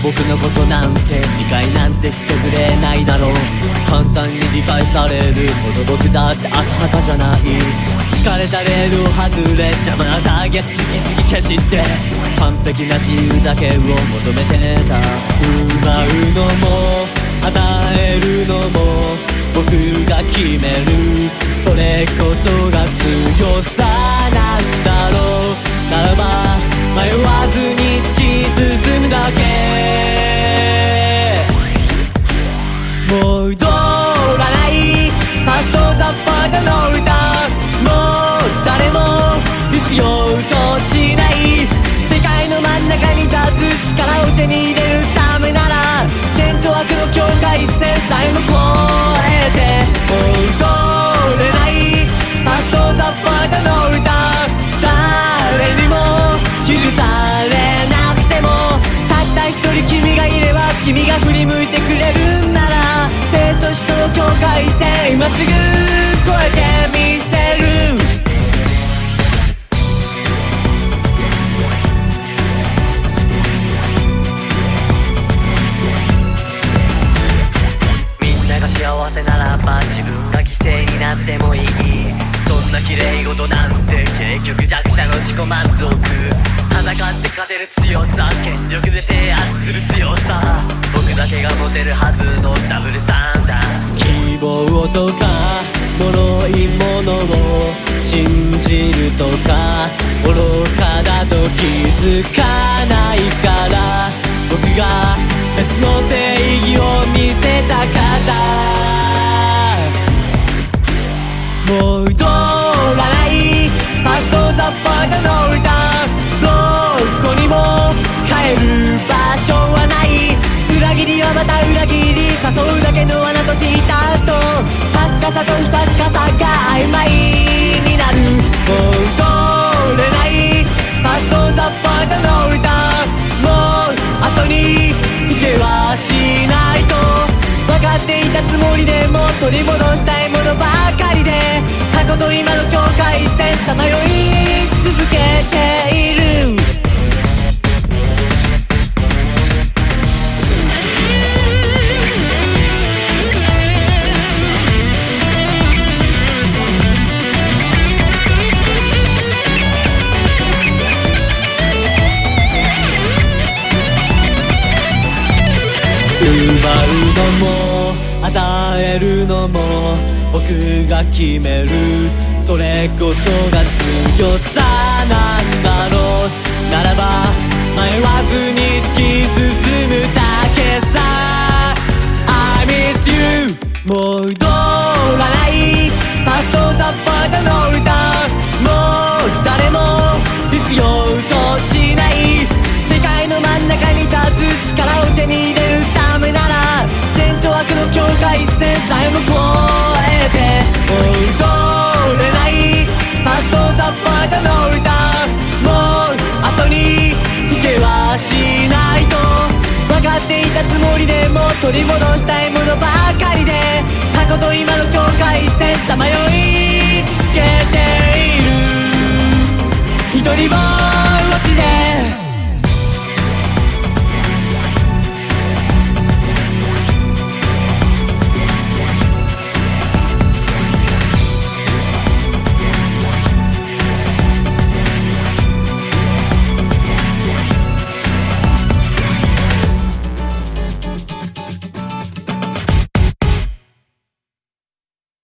僕のことなんて理解なんてしてくれないだろう。簡単に理解されるほど僕だって浅はかじゃない。敷かれたレールを外れ邪魔なターゲット次々消して完璧な自由だけを求めてた。奪うのも与えるのも僕が決める。それこそが強さなんだろう。ならば迷わずに突き進むだけ。もう戻らないパストザパートの歌。もう誰も必要としない世界の真ん中に立つ力を手に入れるためなら善と悪の境界線さえも越えて。もう戻れないパストザパートの歌。誰にも許されなくてもたった一人君がいれば君が振り向いてくれるなら生と死との境界線今すぐ越えてみせる。みんなが幸せならば自分が犠牲になってもいい。そんな綺麗事なんて結局弱者の自己満足。戦って勝てる強さ権力で制圧する強さ僕だけが持てるはずのダブルスタンダード。希望とか脆いものを信じるとか愚かだと気づかないから僕が別の正義を見せたかった。もう戻らないパストザパートの歌。どこにも帰る場所はない。裏切りはまた裏切り誘うだけの罠とした後確かさと不確かさが曖昧になる。もう戻れないパストザパートの歌。もう後に引けはしないと分かっていたつもりでも取り戻したいものばかりで過去と今の境界線さまよい続けている。奪うのも与えるのも僕が決める。それこそが強さなんだろう。ならば迷わずに突き進むだけさ。 I miss you もう戻らないパストザパートの歌。もう誰も必要としない世界の真ん中に立つ力を手に入れるためなら善と悪の境界線さえも越えて。もう戻れないパストザパートの歌。もう後に引けはしないと分かっていたつもりでも取り戻したいものばかりで過去と今の境界線さまよい続けている。一人ぼっちで